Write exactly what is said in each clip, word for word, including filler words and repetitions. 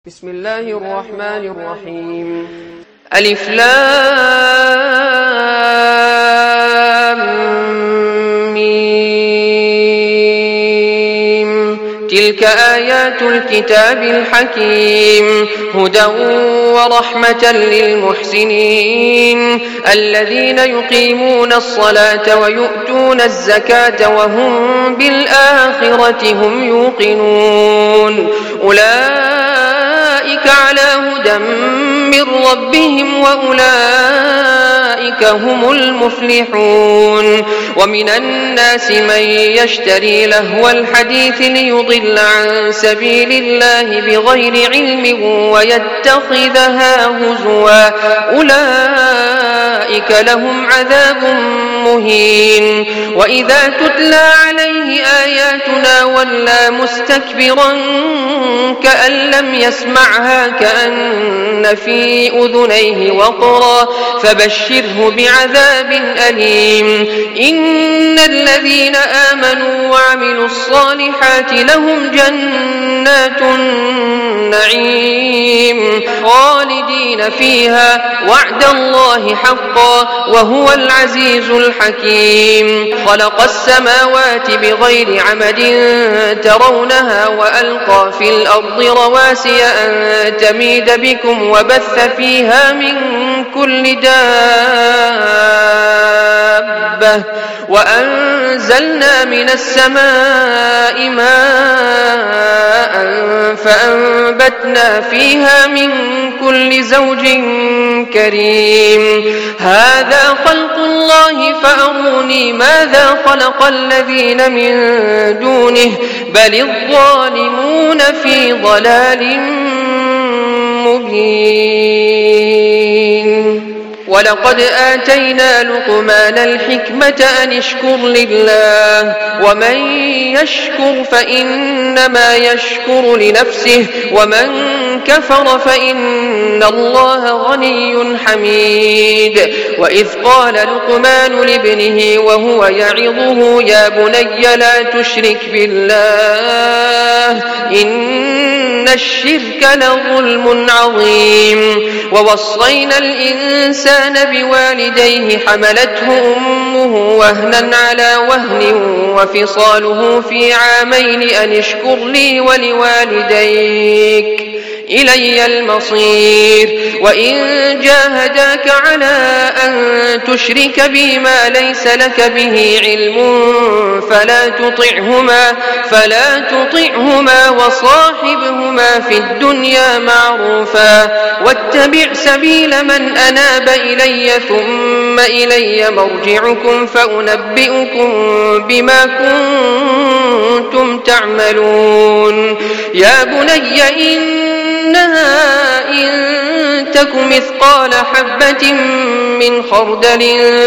بسم الله الرحمن الرحيم. ألف لام ميم. تلك آيات الكتاب الحكيم هدى ورحمة للمحسنين الذين يقيمون الصلاة ويؤتون الزكاة وهم بالآخرة هم يوقنون أولئك على هدى من ربهم وأولئك هم المفلحون. ومن الناس من يشتري لهو الحديث ليضل عن سبيل الله بغير علم ويتخذها هزوا أولئك لهم عذاب مهين. وإذا تتلى عليه آياتنا ولى مستكبرا كأن لم يسمعها كأن في أذنيه وقرا فبشره بعذاب أليم. إن الذين آمنوا وعملوا الصالحات لهم جنات النعيم خالدين فيها وعد الله حقا وهو العزيز الحكيم. خلق السماوات بغير عمد ترونها وألقى في الأرض رواسي أن تميد بكم وبث فيها من كل دابة وأنزلنا من السماء ماء فأنبتنا فيها من كل زوج كريم. هذا خلق الله فأروني ماذا خلق الذين من دونه بل الظالمون في ضلال مبين. ولقد آتينا لقمان الحكمة أن اشكر لله ومن يشكر فإنما يشكر لنفسه ومن كفر فإن الله غني حميد. وإذ قال لقمان لابنه وهو يعظه يا بني لا تشرك بالله إن الشرك لظلم عظيم. ووصينا الإنسان بوالديه حملته أمه وهنا على وهن وفصاله في عامين أن اشكر لي ولوالديك إلي المصير. وإن جاهداك على أن تشرك بي ما ليس لك به علم فلا تطعهما فلا تطعهما وصاحبهما في الدنيا معروفا واتبع سبيل من أناب إلي ثم إلي مرجعكم فأنبئكم بما كنتم تعملون. يا بني إنها إن تك مثقال حبة من خردل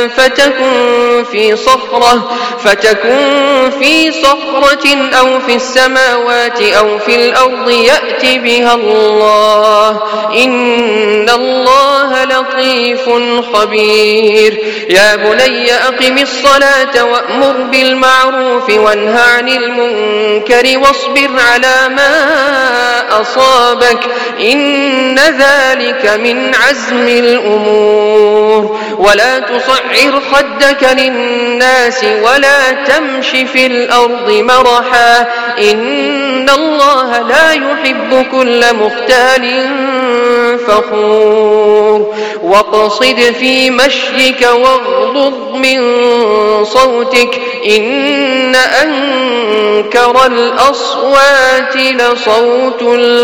فتكن في صخرة فتكن في صخرة أو في السماوات أو في الأرض يأت بها الله إن الله لطيف خبير. يا بني أقم الصلاة وأمر بالمعروف وانه عن المنكر واصبر على ما أصابك إن ذلك من عزم الأمور. ولا تصعر خدك للناس ولا تمش في الأرض مرحا إن الله لا يحب كل مختال فخور. واقصد في مشيك واغضض من صوتك إن أنكر الأصوات لصوت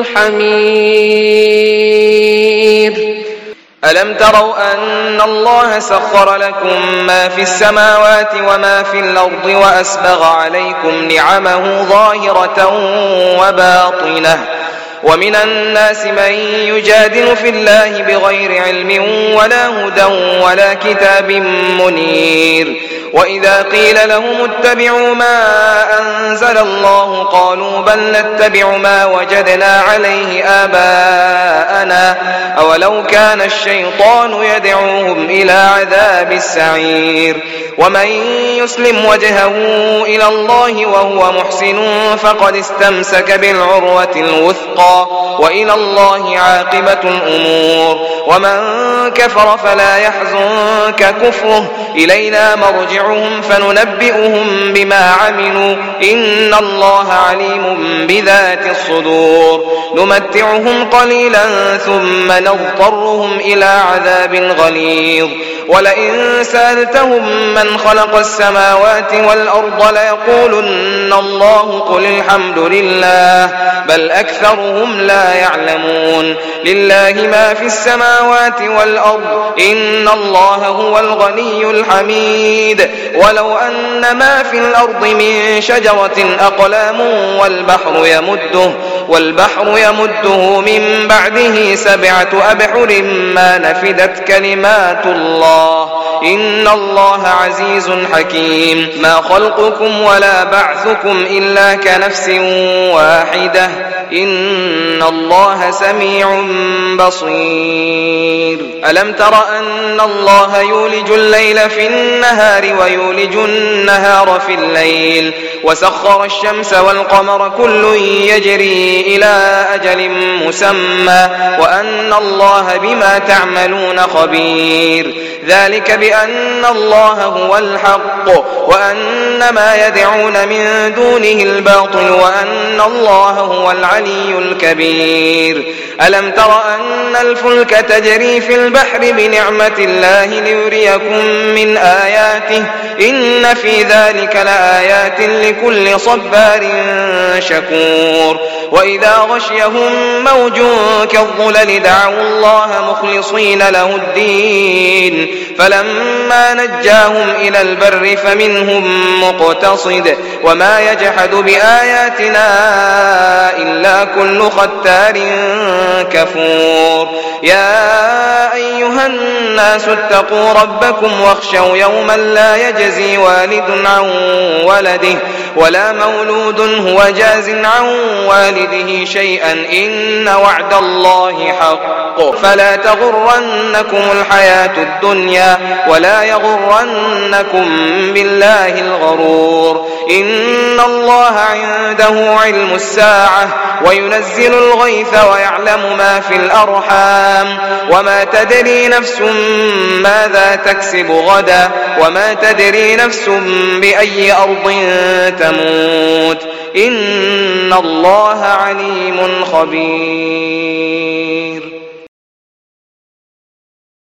الحمير. ألم تروا أن الله سخر لكم ما في السماوات وما في الأرض وأسبغ عليكم نعمه ظاهرة وباطنة ومن الناس من يجادل في الله بغير علم ولا هدى ولا كتاب منير. وإذا قيل لهم اتبعوا ما أنزل الله قالوا بل نتبع ما وجدنا عليه آباءنا أولو كان الشيطان يدعوهم إلى عذاب السعير. ومن يسلم وجهه إلى الله وهو محسن فقد استمسك بالعروة الوثقى الله وإلى الله عاقبة الأمور ومن كفر فلا يحزنك كفره إلينا مرجعهم فننبئهم بما عملوا إن الله عليم بذات الصدور نمتعهم قليلا ثم نضطرهم إلى عذاب غليظ ولئن سألتهم من خلق السماوات والأرض ليقولن الله قل الحمد لله بل أكثرهم لا يعلمون لله ما في السماوات والأرض إن الله هو الغني الحميد ولو أن ما في الأرض من شجرة أقلام والبحر يمده والبحر يمده من بعده سبعة أبحر ما نفدت كلمات الله إن الله عزيز حكيم ما خلقكم ولا بعثكم إلا كنفس واحدة إن الله سميع بصير ألم تر أن الله يولج الليل في النهار ويولج النهار في الليل وسخر الشمس والقمر كل يجري إلى أجل مسمى وأن الله بما تعملون خبير ذلك بأن الله هو الحق وأن ما يدعون من دونه الباطل وأن الله هو العلي الكبير ألم تر أن الفلك تجري في البحر بنعمة الله ليريكم من آياته إن في ذلك لآيات لكل صبار شكور وإذا غشيهم موج كالظلل دعوا الله مخلصين له الدين فلما نجاهم إلى البر فمنهم مقتصد وما يجحد بآياتنا إلا كل ختار كفور يا أيها الناس اتقوا ربكم واخشوا يوما لا يجزي والد عن ولده ولا مولود هو جاز عن والده شيئا إن وعد الله حق فلا تغرنكم الحياة الدنيا ولا يغرنكم بالله الغرور إن الله عنده علم الساعة وينزل الغيث ويعلم ما في الأرحام وما تدري نفس ماذا تكسب غدا وما تدري نفس بأي أرض تموت إن الله عليم خبير